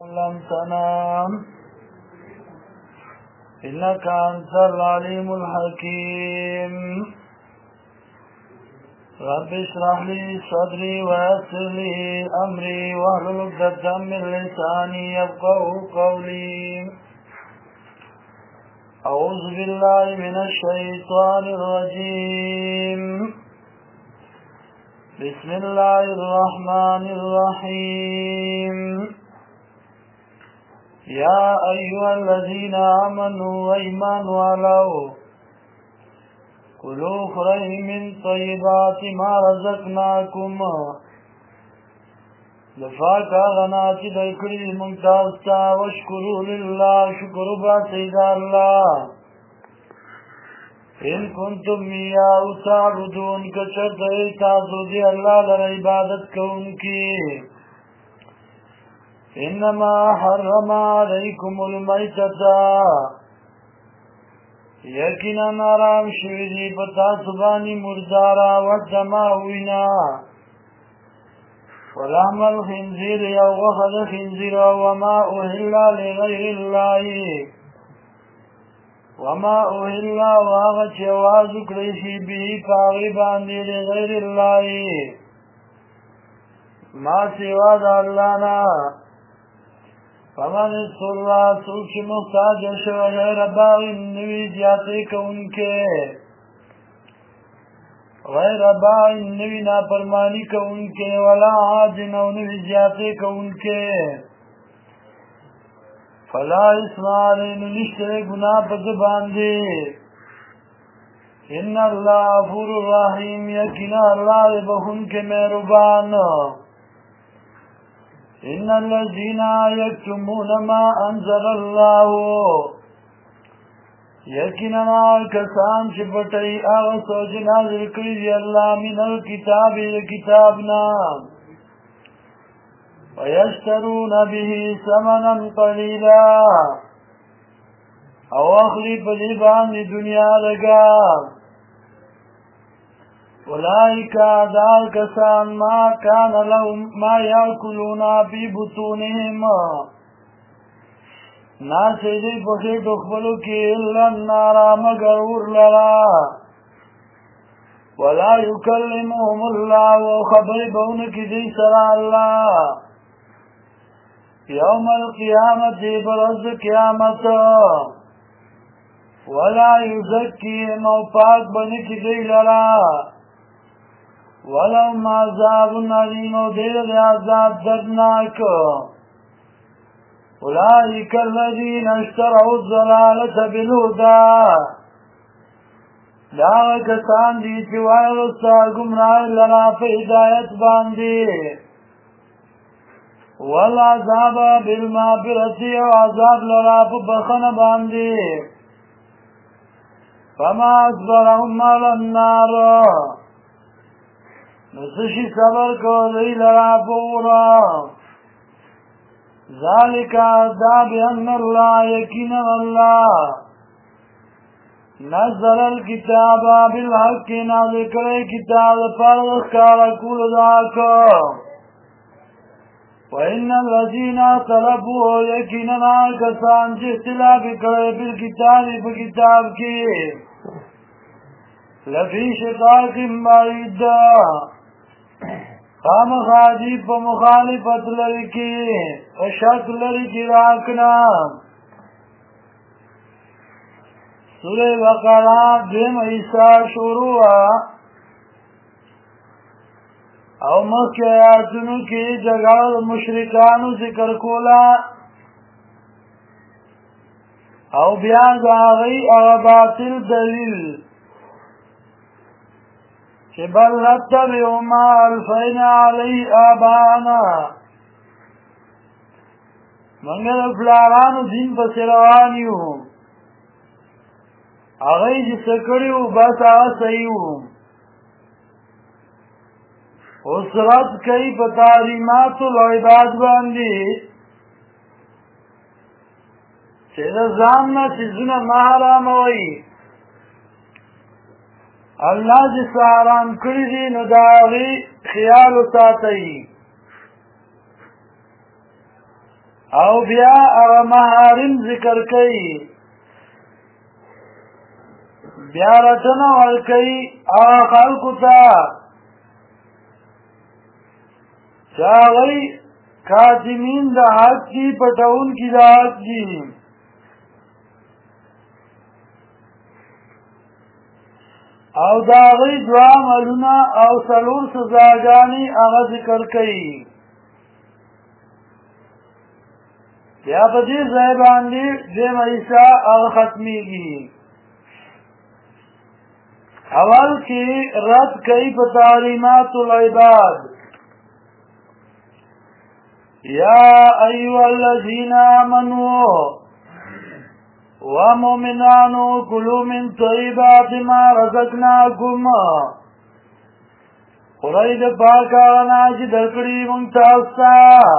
لم تنام إنك أنت العليم الحكيم رب اشرح لي صدري ويسر لي أمري واحلل عقدة من لساني يفقهوا قولي أعوذ بالله من الشيطان الرجيم بسم الله الرحمن الرحيم يا أيها الذين آمنوا وإيمان والو كلوا خير من طيبات ما رزقناكم لفاق آغنا چی درکڑی منتاستا وشکروا لله شکر با سید اللہ ان کنتم ایاہو تعبدون کچر دئی تاسو دی اللہ لر عبادت کون کی انما حرم علیکم المیتتا یقینا آرام شویدی پتا سبانی مردارا ودما وینا ولحم الخنزیر یا وخد خنزیر وما اهلا لغیر اللہ وما اهلا واغت یواز کریشی بی پاغی باندی لغیر اللہ ما سوا دا اللہ نا فمن اضطر سوچ محتاج شو غیر باغ نوی زیادے کون کے غیر باغ نوی نافرمانی کون کے ولا عاج نوی زیادے کون کے فلا اسم علیہ نشتر گناہ پس باندے ان اللہ غفور الرحیم یقینا اللہ بخون کے مہربان ان الذين يكتمون ما انزل الله یقینا کسان چې پټي هغه سوچ نازل کړی دی الله من الكتاب کتابنا ويشترون به ثمنا قليلا او اخلی په دې باندې دنیا لګا اولئک ذال کسان ما کان لهم ما یاکلون فی بطونهم ناسیدی پخی دخبلو کی الا النار مگر ورلرا ولا یکلمهم اللہ وخبر بونک دی سرا اللہ یوم القیامت برز قیامت ولا یزکیم او پاک بنک دی لرا ولهم عذاب علیم و دیر عذاب دردناک اولئک الذین اشتروا الضلالة بالهدى دا کسان دی چې وایستا گمراه لرا په هدایت باندې والعذاب بالمغفرة او عذاب لرا په بخنه باندې فما اصبرهم على النار نسشی صبر کو دی لرا پورا ذالک عذاب ان اللہ یقینا اللہ نزل الكتاب بالحق نازل کرے کتاب پر کارا کول داکو وَإِنَّ الَّذِينَ طَلَبُوا یقینا کسان چې اختلاف کرے بالکتاب بکتاب کی لفی شقاق بعید خام خادی پا مخالفت لرکی و شک لرکی راکنا سورہ بقرہ دیم عیسیٰ شروع او مخی آیاتونو کی جگہ مشرکانو ذکر کولا او بیان داغی او باطل دلیل کہ بل نتبع ما الفینا علی آبانا منگر افلارانو دین پس روانیو اغیی جی سکڑیو بس آغا صحیحو اسرت کئی پا تعلیمات العباد باندی چیزا زامنا چیزنا محرام ہوئی اللہ جس حرام کری دی نداغی خیال ساتئی او بیا هغه محارم ذکر کوي بیا رټنه ورکوي هغه خلکو ته چې هغوی کاتمین د حق دي پټونکي د حق دي او د هغوی دوه عملونه او څلور سزاګانې هغه ذکر کوي بیا په دې ځای باندې دویمه حصه هغه ختمیږي اول کې رد کوي په تعلیمات العباد یا ایها الذین آمنوا ومؤمنانو کلوا من طیبات ما رزقناکم خورئ د پاک هغه نه چې درکړي موږ تاسو ته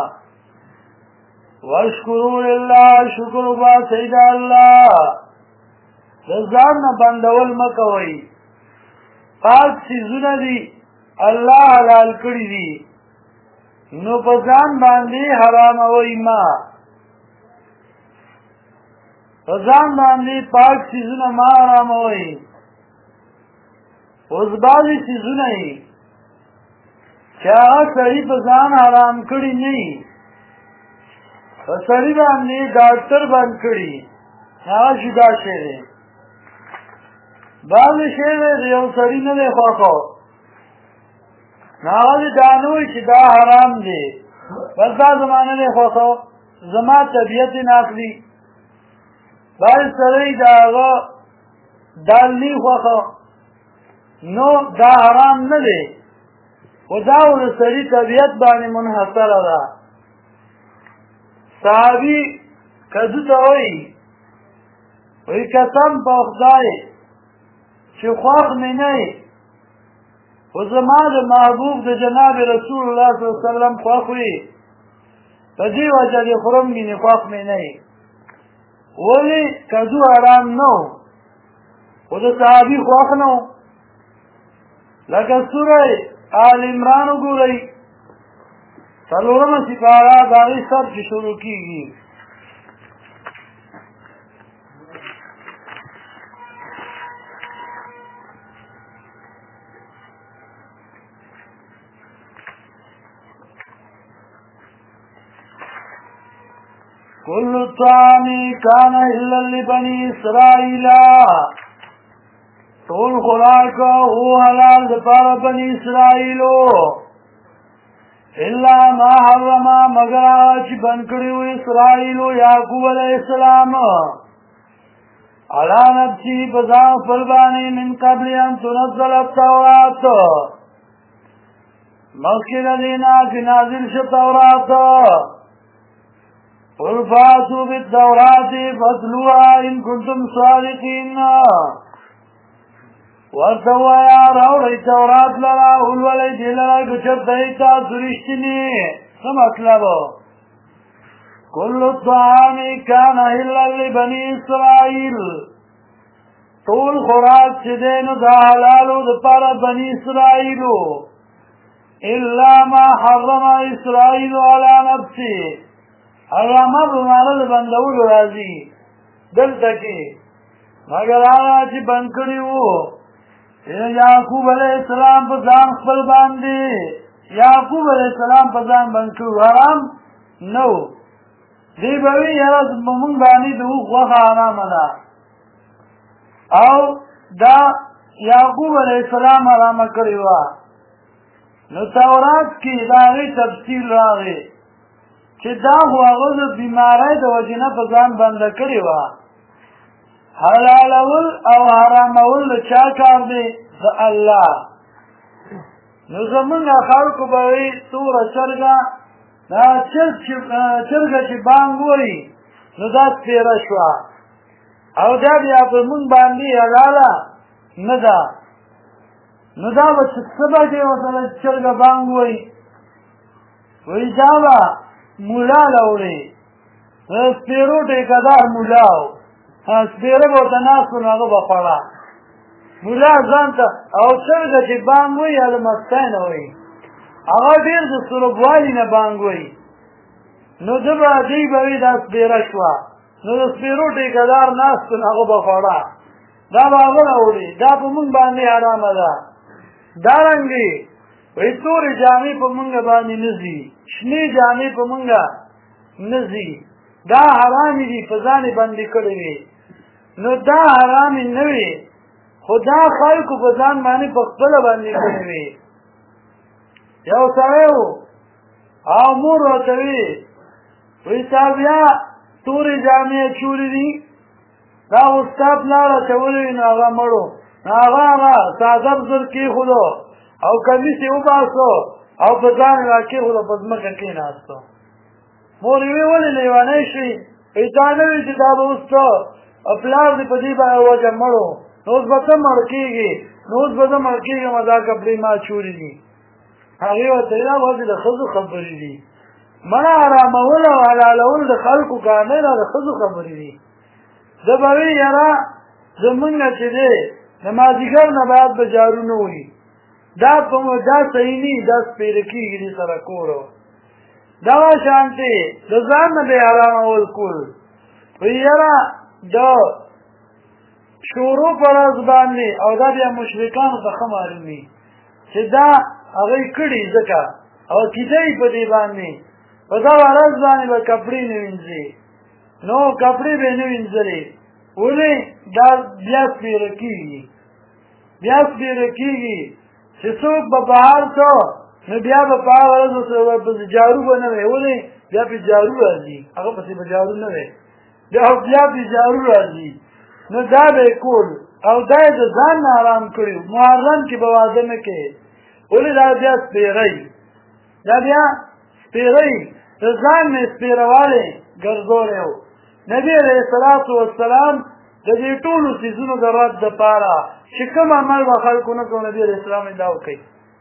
واشکروا لله شکر وباسئ د الله د ځان نه بندول مه کوئ پاک څیزونه دي الله حلال کړي دي نو په ځان باندې حراموئ مه په ځان باندې پاک څیزونه مه حراموئ اوس بعضې څیزونه یي چې هغه سړي په ځان حرام کړي نه یي په سړي باندې ډاکټر بند کړي هغه جدا شی دی بعضې شی دی د یو سړي نه دی خوښو نو هغه دې دا نه وایي چې دا حرام دی بس دا زما نه دی خوښو زما طبیعت یې نه اخلي بعضې سړی د هغه دال نه خوښو نو دا حرام نه دی خو دا و د سړي طبیعت باندې منحصره ده صحابي کدو ته وایي وایي قسم په خدای چې خوښ مې نه یې خو زما د محبوب د جناب رسول الله صلی الله علیه وسلم خوښ وي په دې وجه دې خورم ګینې خوښ مې نه یې ولې کدو حرام نه و خو د صحابي خوښ نه و لکه سوره آل عمران وګورئ څلورمه سپاره د هغې سر چې شروع کېږي كل الطعام كان إلا لبني إسرائيل طول خوراک هو حلال دپاره بني اسرائیلو الا ما حرم مگر چې بند کړي وو اسرائیلو یعقوب علیه السلام علی نفسه په ځان خپل باندې من قبل ان تنزل التورات مخکې د دې نه چې نازل شو تورات قل فاتوا بالتورات فاتلوها ان كنتم صادقین ورته ووایه راوړئ تورات لره ولولئ دې لره که چېرته یې تاسو رښتیني څه مطلب كل الطعام كان حلا لبني اسرائیل ټول خوراک چې دی نو دا حلالو دپاره بني اسرائیلو الا ما حرم اسرائیل علی نفسه حرامه په معنه د بندولو راځي دلته کې مګر هغه چې بند کړي وو یعقوب علیہ السلام په ځان خپل باندې یعقوب علیہ السلام په ځان باندې حرام نو دی به وي یاره موږ باندې د اوښ غوښه حرامه ده او دا یعقوب علیہ السلام حرامه کړې وه نو تورات کې د هغې تفصیل راغی چې دا خو هغه د بیمارۍ د وجې نه په ځان بنده کړې وه حلالول او حرامول د چا کار دی د الله نو زمونږ خلکو به وایي توره چرګه دا چرګه چې بانګ وایي نو دا سپېره شوه او دا بیا په مونږ باندې حلاله نه ده نو دا به څه به دی ورته چرګه بانګ وایي وایي دا به مولا له وړې سپېرو ټېکهدار مولا و سپېره به ورته ناست و نو هغه به خوړه مولا ځان ته او چرګه چې بانګ وایي هغه د مستۍ نه وایي هغه ډېر د سربوالي نه بانګ وایي نو ده به دوی به وي دا سپېره شوه نو د سپېرو ټیکهدار ناست و هغه به خوړه دا به هغه راوړي دا په مونږ باندې حرامه ده دارنګې وایي تورې جامې په مونږ باندې نه ځي شنې جامې په مونږ نه ځي دا حرامې دي په ځان یې بندې کړې وي نو دا حرامې نه وي خو دا خلکو په ځان باندې په خپله باندې کړې وي یو سړی و او مور ورته وي وایي تا بیا تورې جامې اچولې دي دا اوس ستا پلار اچولی وي نو هغه مړو نو هغه ساده زر کېښودو او کمیس یې وباسو او په ځان یې راکېښودو په ځمکه کېناستو مور یې ویې ولې لیونی شوي وایي تا نه وي چې دا به اوس ته پلار دې په دې وجه مړو نو اوس به ته مړ کېږي نو اوس به زه مړ کېږم دا کپړې ما چولې دي هغې ورته ویل دا وځي د ښځو خبرې دي مړه حرامول او حلالول د خلکو کار نه دا د ښځو خبرې دي ده به وي یاره زمونږ چې دی د مازدیګر نه بعد به جارو نه وي دا صحیح نه دا سپېره کېږي دې سره کور دغه شانتې د ځان نه به یې حرامول کول وایي یاره د شورو په ورځ باندې او دا بیا مشرکانو ته ښه معلوم وي چې دا هغوی کړي ځکه او عقیده یې په دې باندې په دغه ورځ باندې به کپړې نه وینځي نو کپړې به یې نه وینځلې ولې دا بیا سپېره کېږي چې څوک به بهر ته نو بیا به په هغه ورځ ورسره جارو به نه وی ولې بیا پې جارو راځي هغه پسې به جارو نه وی بیا پې جارو راځي نو دا به یې کول او دا یې د ځان نه حرام کړي محرم کې به واده نه کوې ولې دا بیا سپېری د ځان نه سپېروالی ګرځولی و نبي علیه الصلاة والسلام د دې ټولو څیزونو د رد دپاره چې کوم عمل به خلکو نه کوو نبي علیه السلام دا وکوي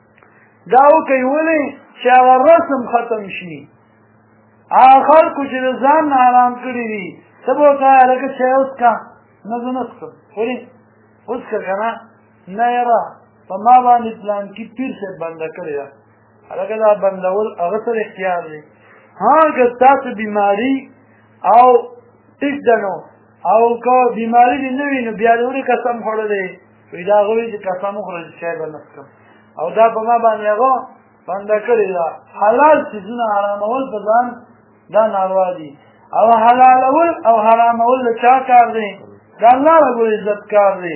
ولې چې هغه رسم ختم شي هغه خلکو چې د ځان نه حرام کړي دي ته به ورته وایې هلکه چای وڅښه نه زه نه څښم ولې وڅښه که نه نه یاره په ما باندې پلانکي پیر صاحب بنده کړې ده هلکه دا بندول هغه سره اختیار دی که ستاسو بیماري او ټیک ده نو او که بیماري دې نه وي نو بیا دې ولې قسم خوړلی وایي دا هغه وایي چې قسم وخوره چې چای به نه څښم او دا په ما باندې هغه بنده کړې ده حلال څیزونه حرامول په ځان دا ناروا دي او حلالول او حرامول د چا کار دی د الله رب العزت کار دی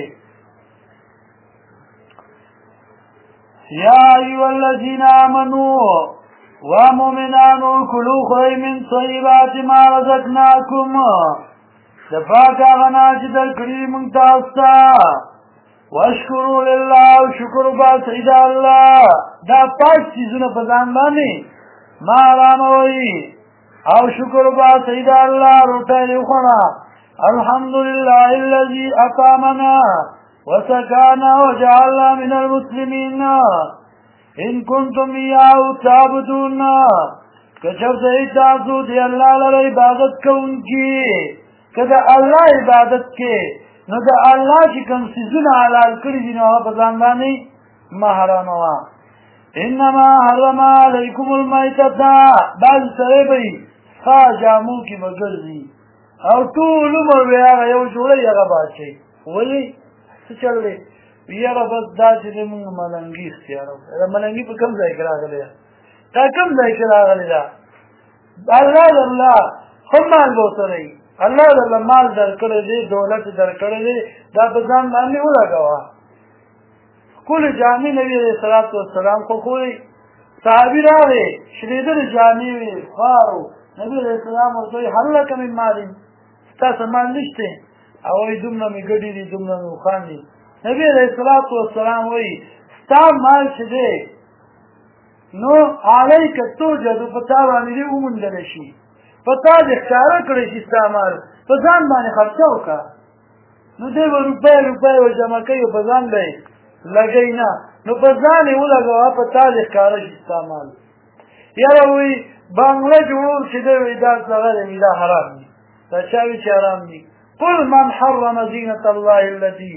یا ایها الذین آمنوا ومؤمنانو کلوا خورئ من طیبات ما رزقناکم د پاک هغه نه چې درکړي موږ تاسو ته واشکروا لله او شکر وباسئ د الله دا پاک څیزونه په ځان باندې ما حراموئ او شکر وباسئ د الله روټۍ دې وخوړه الحمدلله الذي اطعمنا وسقانا وجعلنا من المسلمين ان کنتم ایاه تعبدون کچرته تاسو دی الله لپاره عبادت کوونکي کله الله عبادت کې نو د الله چې کوم څیزونه حلال کړي دي نو هغه په ځان باندې ما حراموه انما حرم علیکم المیتة بعض سړی به وي ستا جامو کې به ګرځي او ټول عمر به هغه یو جوړی هغه به اچوي ولې څه چل دی یاره بس دا چې دی مونږ ملنګي اختیار وکړه دا ملنګي په کوم ځای کې راغلی ده دا کوم ځای کې راغلی ده الله الله ښه مال به ورسره وي الله درله مال درکړی دی دولت درکړی دی دا په ځان باندې ولګوه ښکلې جامې نبي علیه الصلاة والسلام خوښوي صحابي راغی شلېدلې جامې وې خوار و نبي علیه السلام ورته وایي هل لک من مال ستاسو مال نشته او وایي دومره مې ګډې دي دومره مې اوښان دي نبی علیه الصلاة والسلام وایي ستا مال چې دی نو علیک توجد په تا باندې دې وموندلی شي په تا دې ښکاره کړی شي ستا مال په ځان باندې خرچه وکړه نو دی به روپۍ ورجمع کوي او په ځان به یې لګوي نه نو په ځان یې ولګوه په تا دې ښکاره شي ستا مال یاره وایي بنګله جوړول چې دی وایي دا دغه دی دا حرام دي دا چا وي چې حرام دي قل من حرم زینة الله التي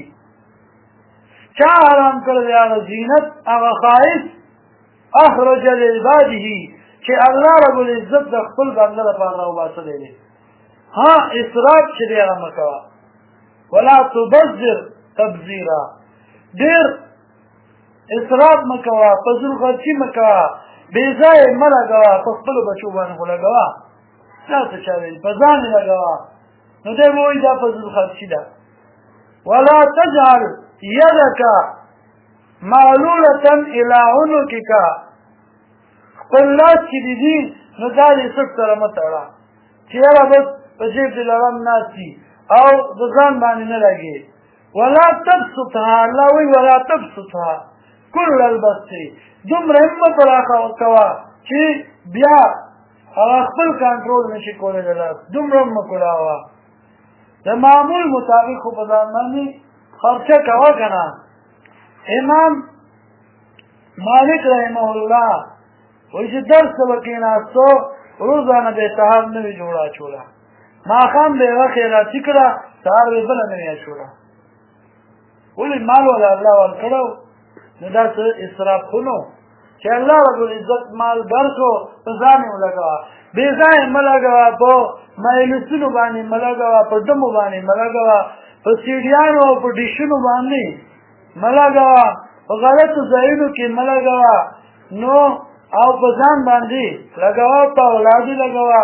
چا حرام کړی دی هغه زینت هغه ښایست اخرج لعباده چې الله رب العزت د خپل بنده لپاره راوباسلی دی. ها اسراف چې دی هغه مه کوه، ولا تبذر تبذیرا، ډېر اسراف مه کوه، فضول خرچي مه کوه، بې ځایه مه لګوه، په خپلو بچو باندې خو لګوه، دا څه چا ویل، په ځان یې لګوه. نو دی به وایي دا فضول خرچي ده. ولا تجعل يدك معلولة إلى عنقك، خپل لاس چې دي دي نو دا دې سټ سره مه تړه چې یاره بس په جیب دې لړم ناست وي او د ځان باندې نه لګې. ولا تبسطها، الله وایي ولا تبسطها کل البسط، دومره هم مه پراخه کوه چې بیا هغه خپل کنټرول نشي کولی د لاس، دومره هم مه کولاوه. د معمول مطابق خو په ځان باندې خرچه کوه که نه. امام مالک رحمه الله وایي چې درس ته به کېناستو روزانه به یې سهار نوې جوړه اچوله، ماښام به یې یوه خیراتي کړه، سهار به یې بله نوې اچوله. ولې مال وله الله ورکړی نو دا څه اسراف خو نه و چې الله رب العزت مال درکړو په ځان یې ولګوه، بې ځایه مه لګوه، په مجلسونو باندې مه لګوه، په ډمو باندې مه لګوه، په سیډیانو او په ډیشونو باندې مه لګوه، په غلطو ځایونو کې مه لګوه، نو او په ځان باندې لګوه، په اولاد یې لګوه.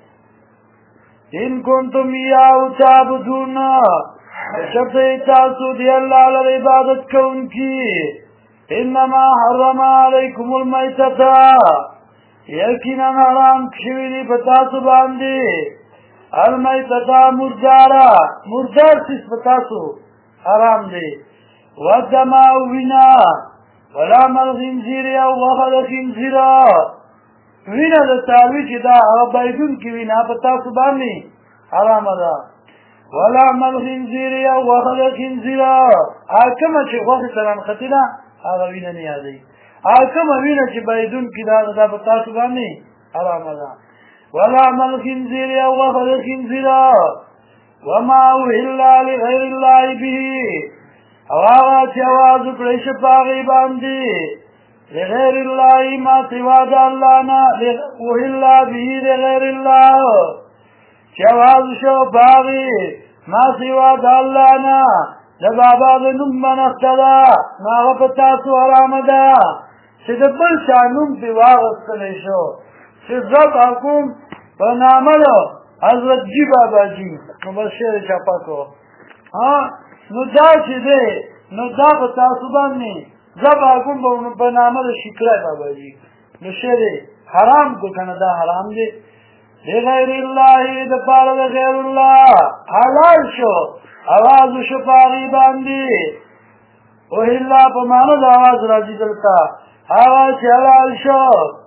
ان کنتم ایاه تعبدون، بشرط تاسو دی الله لپاره عبادت کوونکي. انما حرم علیکم المیتة، یقینا حرام شوي دي په تاسو باندې المیتة مرداره، مردار څیز په تاسو حرام دی. والدم او وینه، ولحم الخنزیر او غوښه د خنزیر، وینه د څاروي چې دا هغه بایدونکې وینه په تاسو باندې حرامه ده. ولحم الخنزیر او غوښه د خنزیر، هغه کومه چې غوښې سره نښتې ده هغه وینه نه یادوي، هغه کومه وینه چې بایدونکې ده دا په تاسو باندې حرامه ده. ولحم الخنزیر او غوښه د خنزیر وما أهل لغیر الله به، او هغه چې اواز وکړی شي په هغې باندې لغیر الله ما سوا د الله نه، أهل به لغیر الله، چې اواز شو په هغې ما سوا د الله نه د بابا د نوم منښته ده، نو هغه په تاسو حرامه ده چې د بل چا نوم پرې واخیستلی شو، چې ذبح کوم په نامه د حضرت جي بابا جي، نو بس شعر چاپه کړو. نو دا چې دی نو دا په تاسو باندې ذبح کوم په نامه د شکرای بابا جي، نو شعر حرام کو که نه دا حرام دی. لغیر الله، د پاره د غیر الله حلال شو، اواز شو په هغې باندې. اوهلا په معنی د اواز راځي دلته، هغه چې حلال شو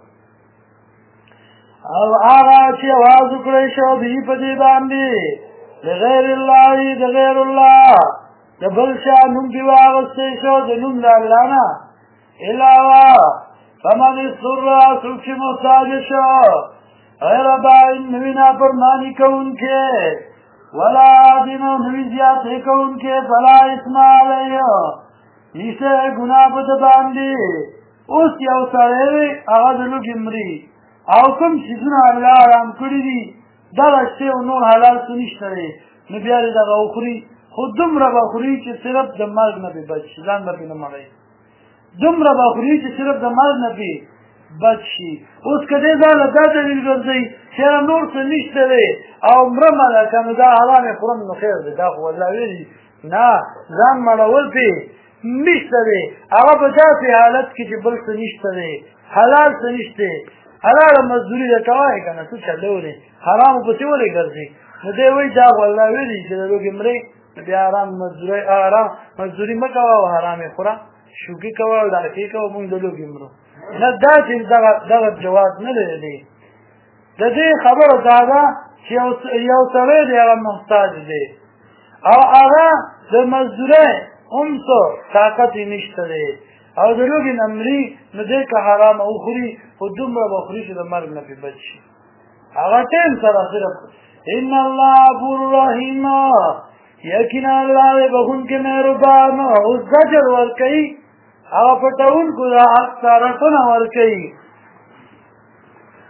او هغه چې اواز وکړی شو به په دې باندې لغیر الله، د غیر الله د بل چا نوم دې واخیستی شو د نوم د الله نه علاوه. فمن اضطر، څوک چې محتاج شو غیر باغ، نوي نافرماني کوونکی، ولا عاد، نوي زیاتې کوونکی، فلا اثم علیه، نشته ګناه په ده باندې. اوس یو سړی دی هغه د لوږې مري او کوم څیزونه الله حرام کړي دي دغه شی او نور حلال څه نشته دی، نو بیا دې دغه وخوري، خو دومره به خوري چې صرف د مرګ نه پرې بچ شي، ځان به پرې نه مړوي، دومره به خوري چې صرف د مرګ نه پرې بچ شي. اوس که دې ځان له دا دلیل ګرځوي چې نور څه نشته دی او مرمه ده که نو دا حرام یې خورم نو خیر دی، دا خو الله ویلي نه، ځان مړول پرې نشته دی، هغه په داسې حالت کې چې بل څه نشته دی، حلال څه نشته، حلاله مزدوري ده کوی که نه، څه چلو دی، حرامو پسې ولې ګرځي. نو دی وایي دا خو الله ویلي چې د لوږې مرې، بیا حرام مزدوري مه کوه او حرام یې خوره، شوکي کوه او ډاکې کوه، مونږ د لوږې مرو. نه دا چې دغه جواز نه لري. د دې خبره دا ده چې یو سړی دی هغه محتاج دی او هغه د مزدورۍ هم څه طاقت یې نشته دی او د لوږې نه مري، نو دی که حرامه وخوري خو دومره به خوري چې د مرګ نه پرې بچ شي. هغه ټیم سره صرف ان الله غفور رحیم، یقینا الله دی بخښونکی مهربان. اوس زجر ورکوي هغه پټونکو د حق سپارښتنه ورکوي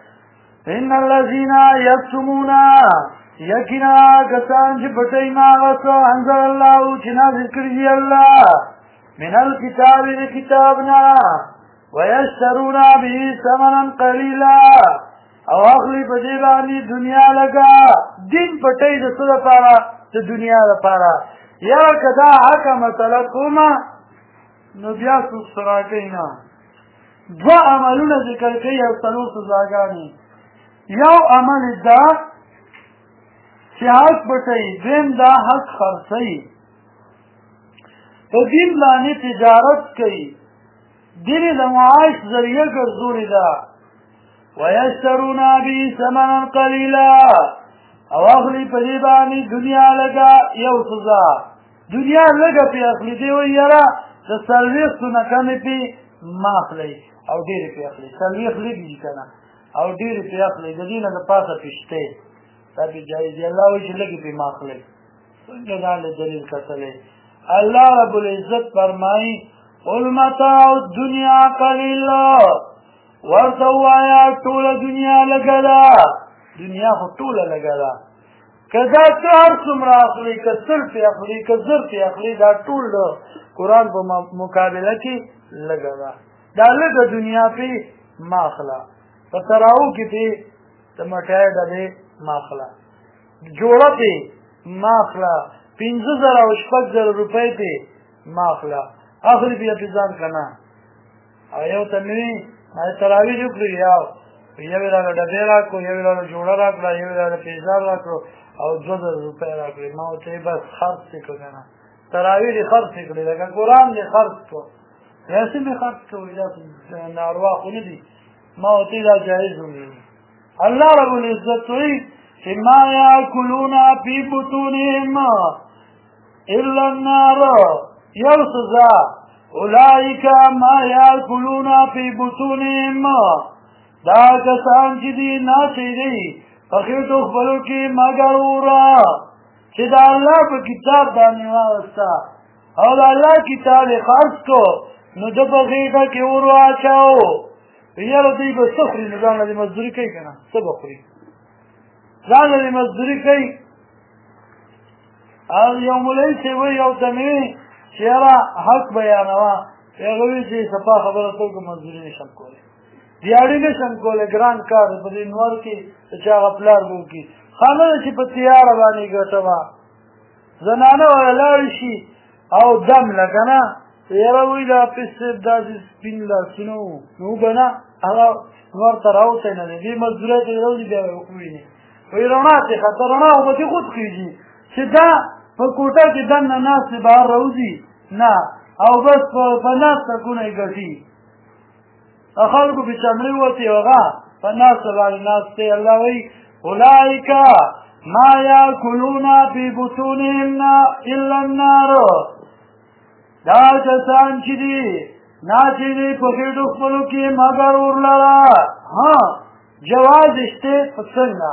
ان الذين يكتمون یقینا کسان چې پټوي ما هغه څه انزل الله چې نازل کړي دی الله من الكتاب د کتابنا ويشترون به ثمنا قليلا او اخلی په دې باندې دنیا لګا دین پټوي د څه لپاره د دنیا لپاره یاره که دا حقه مسله کومه نو بیا څوک سره کوي نه دوه عملونه ذکر کوي او څلور سزاګانې یو عمل دا چې حق پټوي دویم دا حق خرڅوي په دین باندې تجارت کوي دین د معاش ذریعه ګرځولې ده ويشترون به ثمنا قليلا او اخلی په دې باندې دنیا لګا یو سزا دنیا لګا په اخلی دی وی یاره د څلوېښتو نه کمې پې ما اخلی او ډېرې پې اخلی څلوېښت لږ که نه او ډېرې پې اخلی د دې نه د پاسه پېشتې دا پې جایز دی الله وایي چې لږې پې ما اخلی څنګه دا له دلیل کتلی الله رب العزت فرمایي قل متاع الدنیا قلیل ورته ووایه ټوله دنیا لږه ده دنیا خو ټوله لږه ده که دا ته هر څومره اخلي که سل پې اخلي که زر پې اخلي دا ټول د قرآن په مقابله کې لږه ده دا لږه دنیا پې مه اخله په تراو کې پې د مټۍ ډبې مه اخله جوړه پې مه اخله 50,000 او 6,000 روپۍ پې مه اخله اخلي بیا پې ځان که نه او یو ته مې تراویح وکړو یو یوې راله ډبې راکړو یوې راله جوړه راکړه یوې راله پیزار راکړو او 2,000 روپۍ راکړې ما ورته یې بس خرڅ یې کړو که نه تراویح دې خرڅ یې کړې لکه قرآن دې خرڅ کړو داسې مې خرڅ کړو دا ناروا خو نه دي ما ورته دا جایز ومیني الله رب العزت وایي چې ما یاکلون فی بطونهم الا النار یو سزا اولئک ما یاکلون فی بطونهم دا کسان چې دي ناڅي دي په خېټو خپلو کې مګر اوره چې د الله په کتاب باندې واوسته او د الله کتاب یې خرڅ کړو نو ده په غېږه کې اور واچاو یاره دوی به څه خوري نو ځان له دې مزدوري کوي که نه څه به خوري ځان له دې مزدوري کوي او یو مولوي صاحب وایي یو ته مې وایي چې یاره حق بیانوه هغه وایي چې صفا خبره ته وکړو مزدوري نه شم کولی دیاړي نه شم کولی ګران کار دی په دې نور کې د چا هغه پلار به وکړي ښه نه ده چې په تیاره باندې ګټمه زنانه وله لاړې شي او دم له که نه یاره وایي دا حافظ صاحب داسې سپین لاسونه وو نو به نه هغه نور ته راوتی نه دی دې مزدورۍ ته راوځي بیا وویني وایي رڼا چې ښه ته رڼا خو به دې خود خېږي چې دا په کوټه کې دننه ناستې بهر راوځي نه او بس په ناسته کونه یې ګټي خلکو په چمړې وتې هغه په ناسته باندې ناستې الله وایي اولئک ما یاکلون فی بطونهم الا النار دا کسان چې دي ناڅي دي په خېټو خپلو کې مګر اور لره ها جواز شته په څنګه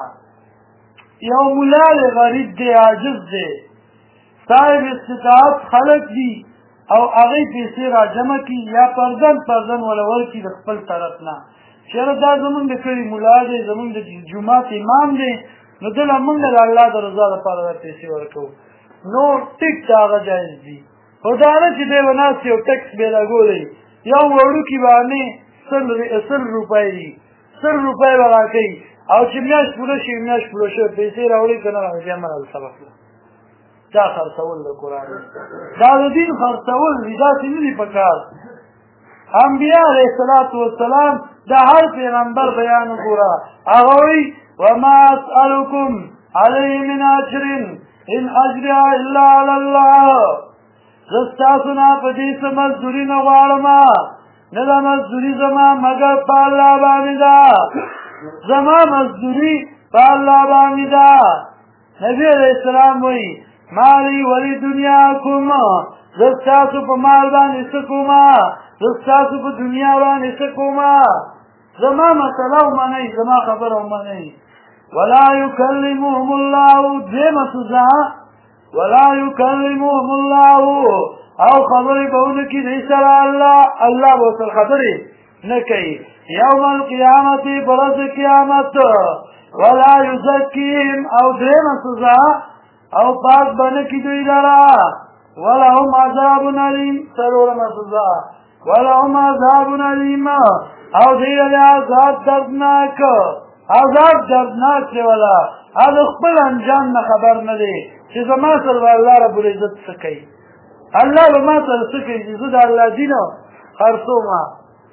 یو ملا دی غریب دی عاجز دی صاحب استطاعت خلق دي او هغې پیسې را جمع کړي یا پردن وله ورکړي د خپل طرف نه چېرې دا زمونږ د کلي ملا دی زمونږ د جومات امام دی نو دله مونږ د الله د رضا لپاره دا پیسې ورکوو نو ټیک ته هغه جایز دي خو دا نه چې دی به ناست یو ټکس بې لګولی یو وړوکي باندې 100 روپۍ دي 100 روپۍ به راکوي او چې میاشت پوره شي میاشت پوره شوی پیسې راوړي که نه راوړي بیا مه سبق دا خرڅول د قرآن دا د دین خرڅول دي داسې نه دي په کار انبیا علیه الصلاة والسلام د هر پیغمبر بیان وګوره هغه وایي وما اسألکم علیه من اجر ان اجریا الا علی الله زه ستاسو نه په دې څه مزدوري نه غواړم نه ده مزدوري زما مګر په الله باندې ده زما مزدوري په الله باندې ده نبي علیه السلام وایي مالی ولی دنیاکم زه ستاسو په مال باندې څه کومه زه ستاسو په دنیا باندې څه کومه زما مسله ومنئ زما خبره ومنئ ولا یکلمهم الله دویمه سزا ولا یکلمهم الله او خبرې به ونه کړي دوی سره الله به ورسره خبرې نکی یوم القیامت برز قیامت ولا یزکیم او درم سزا او پاک بنکی دوی لرا ولهم عذاب علیم سرورم سزا ولهم عذاب علیم او دیل عذاب دردناک عذاب دردناک دی ولا از خپل انجام نه خبر نه دی چې زما سره الله رب العزت څه کوي الله به ما سره څه کوي چې زه د الله دین خرڅوم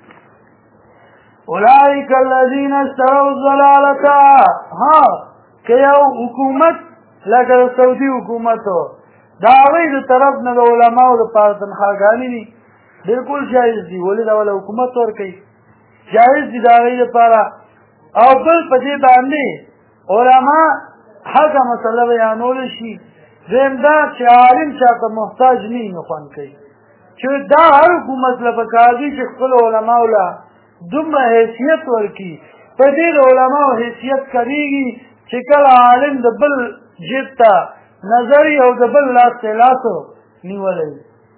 اولئک الذین اشتروا الضلالة ها که یو حکومت لکه د سعودي حکومت د هغوی د طرف نه د علماو دپاره تنخواګانې دي بلکل جایز دي ولې دا ولا حکومت ورکوي جایز دي د هغوی دپاره او بل په دې باندې علما حقه مسله بیانولی شي دویم دا چې عالم چاته محتاج نه وي نو خوند کوي چې دا هر حکومت له پکار دي چې خپل علماو له دومره حیثیت ورکړي په دې د علماو حیثیت کمیږي چې کله عالم د بل جیب ته نظري او د بل لاس ته لاسو نیولی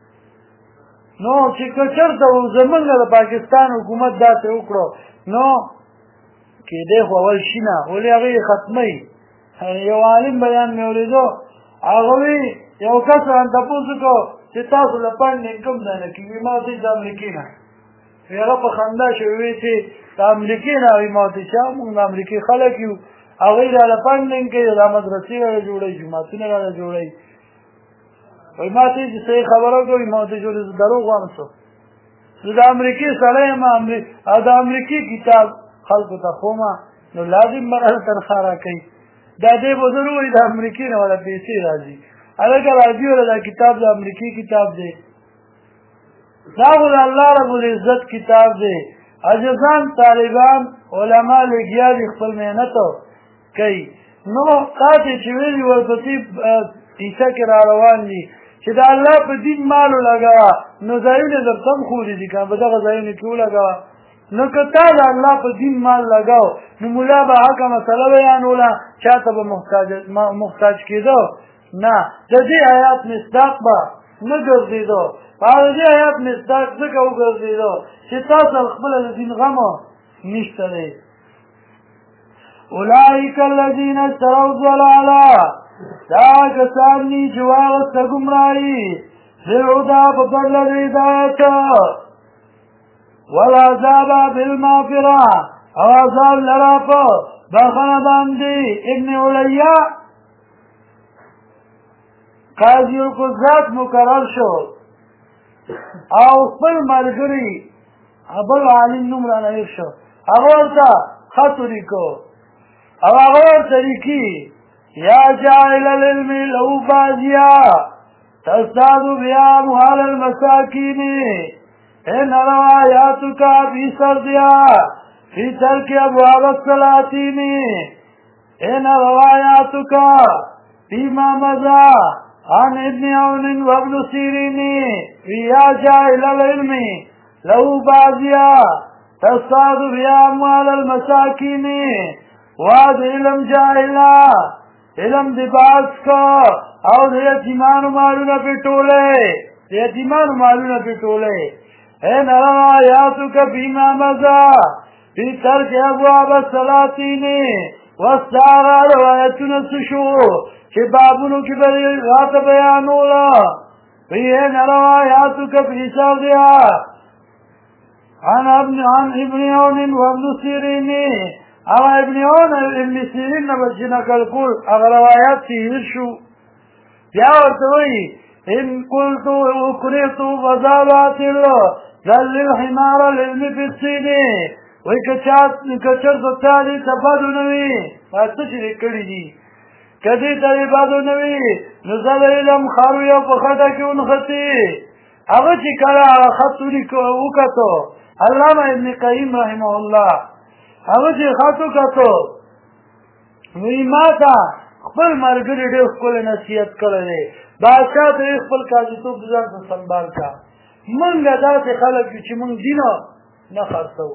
نو چې که چېرته زمونږ د پاکستان حکومت داسې وکړو نو کېدی خو اول شي نه ولې هغه یې ختموي یو عالم بیان مې اورېدو هغه یو کس رانه تپوس وکړو چې تاسو له فنډینګ کوم ځای نه کېږي ما ورته د امریکې نه هغه په خندا شو ویې چې د امریکې نه وایي ما ورته چې موږ د امریکې خلک یو هغوی راله فنډینګ کوي دا مدرسې راله جوړوي جوماتونه راله جوړوي وایي ما ته چې صحیح خبره وکړو ما ورته چې زه دروغ وایم څه زه د امریکې سړی یم او د امریکې کتاب خلکو ته ښوم نو لازم به راله تنخوا راکوي دا دې به ضرور وایي د امریکې نه والا پیسې راځي هلکه راځي ولا دا کتاب د امریکې کتاب دی دا خو د الله رب العزت کتاب دی عجزان طالبان علما لګیا دي خپل محنت کوي نو تاسې چې ویلي ورپسې عیسه کې را روان دي چې د الله په دین مال ولګوه نو ځایونه درته هم ښودي دي که په دغه ځایونو کې ولګوه نو که تا د الله په دین مال لګاو نو ملا به حقه مسله بیانوله چاته به محتاج کېده نه د دې آیات مصداق به نه ګرځېده په دې آیات مصداق ځکه وګرځېده چې تاسو خپله د دین غم نشته دی اولئک الذین اشتروا الضلاله دا کسان دي چې واغسته ګمراهي بالهدى په بدله د هدایت والعذاب بالمغفره او عذاب لرا په بخښنه باندې ابن علیا قاضي القضات مقرر شو او خپل ملګري بل عالم نوم رانه هېر شو هغه ورته خط ولیکو او هغه ورته لیکي یا جاهل العلم له بازیا تزداد بها اموال المساکین ان روایاتک فی سردیا فی ترک ابواب السلاطین ان روایاتک فیما مضى عن ابن عون وابن سیرین یا جاهل العلم له بازیا تزداد بها اموال المساکین واد علم جاهلا علم دی باز کا او د یتیمانو مالونه پټولې د یتیمانو مالونه پټولې ان آیاتک فیما مضى فی ترک ابواب السلاطین واستعار روایتونه شو چې بابونو کې به راته بیانوله ان روایاتک فی سردیا عن ابن عون وابن سیرین او ابن عون ابن سیرین نه به چې نقل کول هغه روایات چې هېر شو بیا ورته وایي ان قلت اکرهت فذا باطل ذل الحمار العلم فی الصین وایي که چېرته تا دې ته بد ونه وي دا څه چې دې کړي دي که دې ته دې بد ونه وي نو زه د علم خر یو په خټه کې ونښتې هغه چې کله هغه خط وکتو علامه ابن قیم رحمه الله هغه چې خط وکتو نو ما ته خپل ملګري ډېر ښکلی نصیحت کړی دی بادشاه ته یې خپل قاضیتوب د ځان څخه سنبال کا موږ داسې خلک یو چې موږ دین نه خرڅوو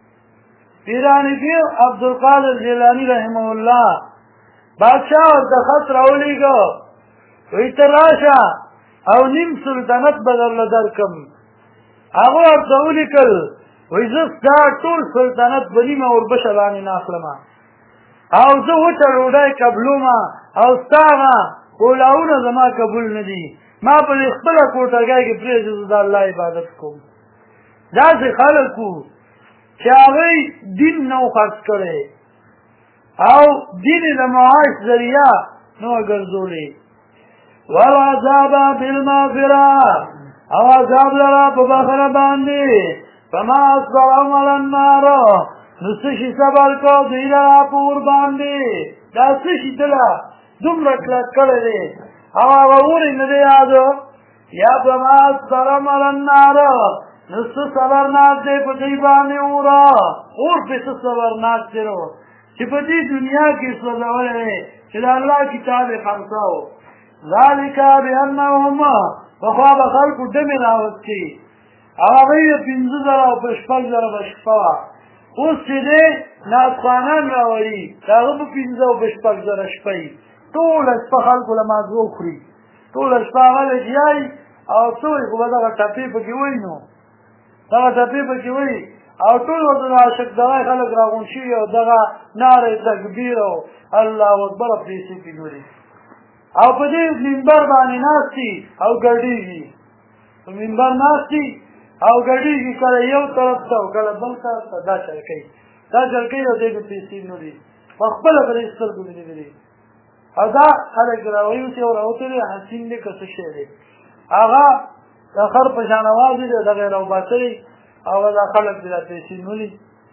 پیراني پیر عبدالقادر جیلاني رحمه الله بادشاه ورته خط راولېږه وایي ته راشه او نیم سلطنت به درله درکړم هغه ورته ولیکل وایي زه ستا ټول سلطنت په نیمه اوربشه باندې نه اخلمه او زه وچه ډوډۍ قبلومه او ستا هغه اولاونه زما قبول نه دي ما په دې خپله کوټګۍ کې پرېږدي زه د الله عبادت کوم داسې خلک وو چې هغوی دین نه و خرڅ کړی او دین یې د معاش ذریعه نه وه ګرځولې والعذاب بالمغفره او عذاب لره په بخښنه باندې فما اصبرهم علی النار نو څه شي صبر کو دوی لره په اور باندې دا څه شي دله دومره کلک کړی دی او هغه اور یې نه دی یاد یا فما اصبرهم علی النار نو څه صبرناک دی په دوی باندې اوره اور پې څه صبرناک دی چې په دې دنیا کې سوځولی دی چې د الله کتاب یې خرڅاو ذلک بانهم پخوا به خلکو ډمې راوستې او هغوی یې 15,000 او په 6,000 به شپه وه اوس چې دی ناسخوانان راوړي د هغه په 15 او په 6,000 شپه وي ټوله شپه خلکو له مازغو خوري ټوله شپه هغه لګیایي او څه وایي خو به دغه ټپې پکې وایي نو دغه ټپې پکې وایي او ټول ورته د عاشق دغه خلک راغونډ شوي او دغه ناره تکبیر او الله اکبر پیسې پې ګوري او په دې منبر باندې ناستي او ګډېږي په منبر ناستي او ګډېږي کله یو طرف ته او کله بل طرف ته دا چل کوي او دې کې پیسې نه دي په خپله به یې سترګو مې لیدلي او دا خلک راویوسي او راوتلي حسین دی که څه شی دی هغه د خر په شان اواز دی دغه یې راوباسوي او دا خلک دې دا پیسې نولي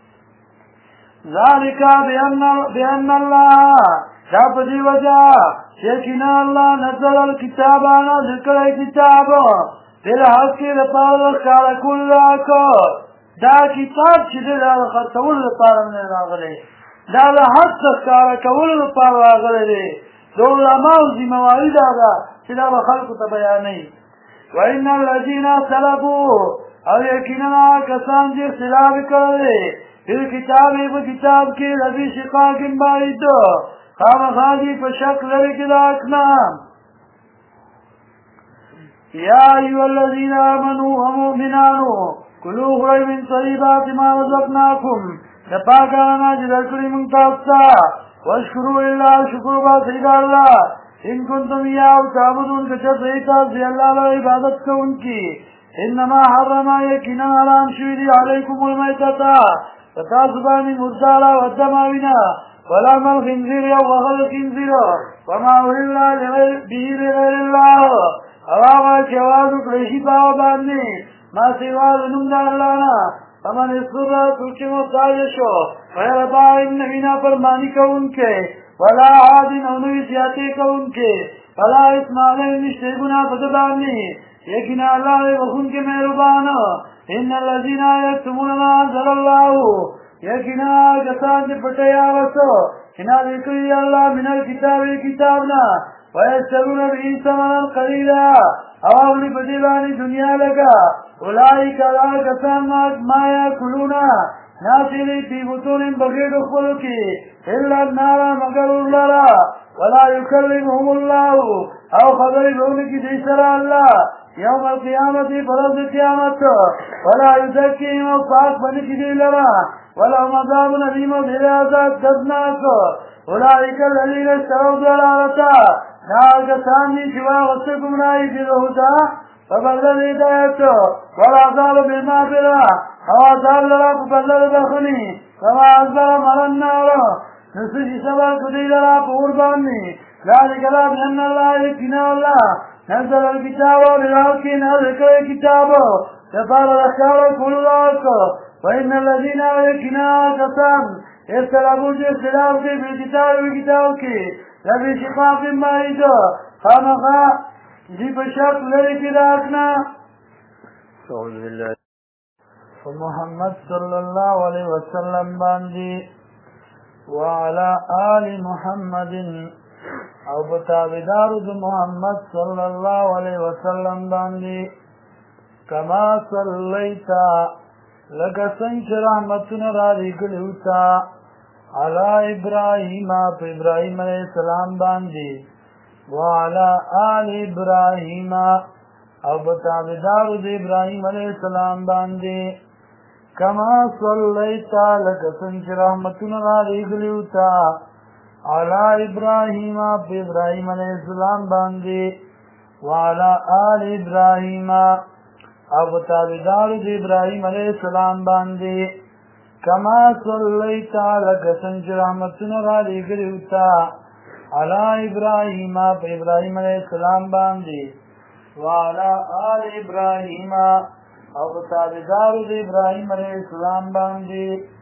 ذلک بأن الله دا په دې وجه یقینا الله نزل الکتاب نازل کړی کتاب بالحق لپاره ښکاره کولو دا کتاب چې دی دا د خرڅولو لپاره نه راغلی دا د حق د ښکاره کولو لپاره راغلی دی د علماو ذمهواري دا ده چې دا به خلکو ته بیانوي وان الذین اختلفوا او یقینا کسان چې اختلاف کړی دی کتاب په کتاب کې لفی شقاق بعید خامخا دي په شک لري کې د اکنام یا ایها الذین آمنوا ومؤمنانو کلوا خورئ من طیبات ما رزقناکم د پاکه نه چې درکړي موږ تاسو ته واشکروا لله شکر وباسئ د الله ان کنتم ایاه تعبدون که چېرته یې تاسو د الله له عبادت کوونکي انما حرم یقینا حرام شوي دي علیکم المیتة په تاسو باندې مرداره والدم وینه ولحم الخنزیر او غوښه د خنزیر وما اهل به لغیر الله او هغه چې اواز وکړی شي په هغه باندې ما سوا د نوم د الله نه فمن اضطر څوک چې محتاج شو غیر باغ نه وي نافرماني کوونکی ولا عاد او نه وي زیاتې کوونکی ولا اثم علیه نشته ګناه په ده باندې یقینا الله دی بخښونکی مهربان ان الذین یکتمون ما انزل الله یقینا کسان چې پټوي هغه څه چې نازل کړي دی الله من الکتاب کتاب نه ویشترون به ثمنا قلیلا او اخلي په دې باندې دنیا لګه اولئک هغه کسان ما یاکلون ناصري فی بطونهم بغیرو خپلو کې الا النار مگر اور لره ولا یکلمهم الله او خبرې به ونکړي دوی سره الله یوم القیامت فرض قیامت ولا یزکیهم او پاک به نه کړي دوی لره ولهم عذاب علیم او ډېر عذاب دردناک اولئک الذین اشتروا الضلالة دا کسان دي چې واغسته ګمراهي د هدى په بدل د هدایت والعذاب بالمغفرة او عذاب لره په بدل د بخښنې کما عذب علی النار نو څه چې صبر کړي لره په اور باندې ذلک بأن الله یقینا الله نزل الکتاب بالحق نازل کړی کتاب دپاره د ښکاره کولو وإن الذين يكنا كسان اختلافوا في اختلاف في الكتاب والكتاب كي لفي شقاق بعيد خامخا دي بشرط لري كداكنا أعوذ بالله محمد صلى الله عليه وسلم باندي وعلى آل محمد او بتابدار محمد صلى الله عليه وسلم باندي كما صليت لکه څنګه چې رحمتونه را لېږلي تا علی ابراهیم په ابراهیم علیه السلام باندې وعلى آل ابراهیم او په تابعدارو د ابراهیم علیه السلام باندې کما صلیتا لکه څنګه رحمتنا را لېږلیو تا علی ابراهیم په ابراهیم علیه السلام باندې وعلى آل ابراهیم او تابعدارو د ابراهیم علیه السلام باندې کما صلیتا لکه څنګه رحمتنا را لېږلیو تا علی ابراهیم په ابراهیم علیه السلام باندې وعلى آل ابراهیم او تابعدارو د ابراهیم علیه السلام باندې